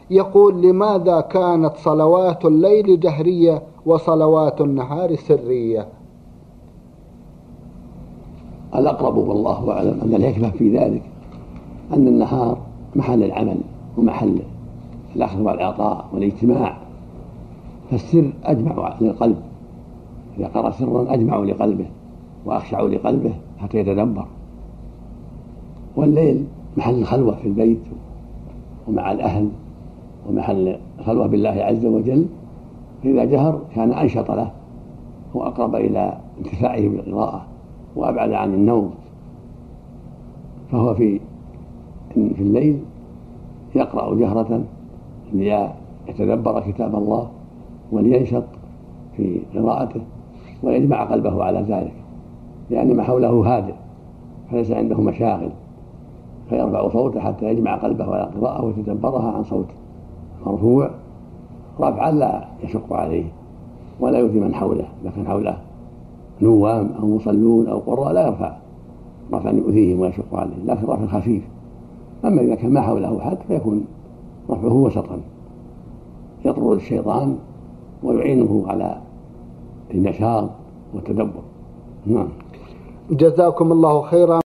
يقول: لماذا كانت صلوات الليل جهرية وصلوات النهار سرية؟ الأقرب والله أعلم أن الحكمة في ذلك أن النهار محل العمل ومحل الأخذ والعطاء والاجتماع، فالسر أجمع للقلب، إذا قرأ سرا أجمع لقلبه وأخشع لقلبه حتى يتدبر. والليل محل الخلوة في البيت ومع الأهل ومحل الخلوة بالله عز وجل، فإذا جهر كان أنشط له وأقرب إلى انتفاعه بالقراءة وأبعد عن النوم. فهو في الليل يقرأ جهرة ليتدبر كتاب الله ولينشط في قراءته ويجمع قلبه على ذلك، لأن ما حوله هادئ فليس عنده مشاغل، فيرفع صوته حتى يجمع قلبه على القراءة ويتدبرها عن صوت مرفوع رفعا لا يشق عليه ولا يؤذي من حوله. إذا كان حوله نوام أو مصلون أو قراء لا يرفع رفعا يؤذيهم ويشق عليه، لكن رفع خفيف. أما إذا كان ما حوله حد فيكون رفعه وسطا يطرد الشيطان ويعينه على النشاط والتدبر. جزاكم الله خيرا.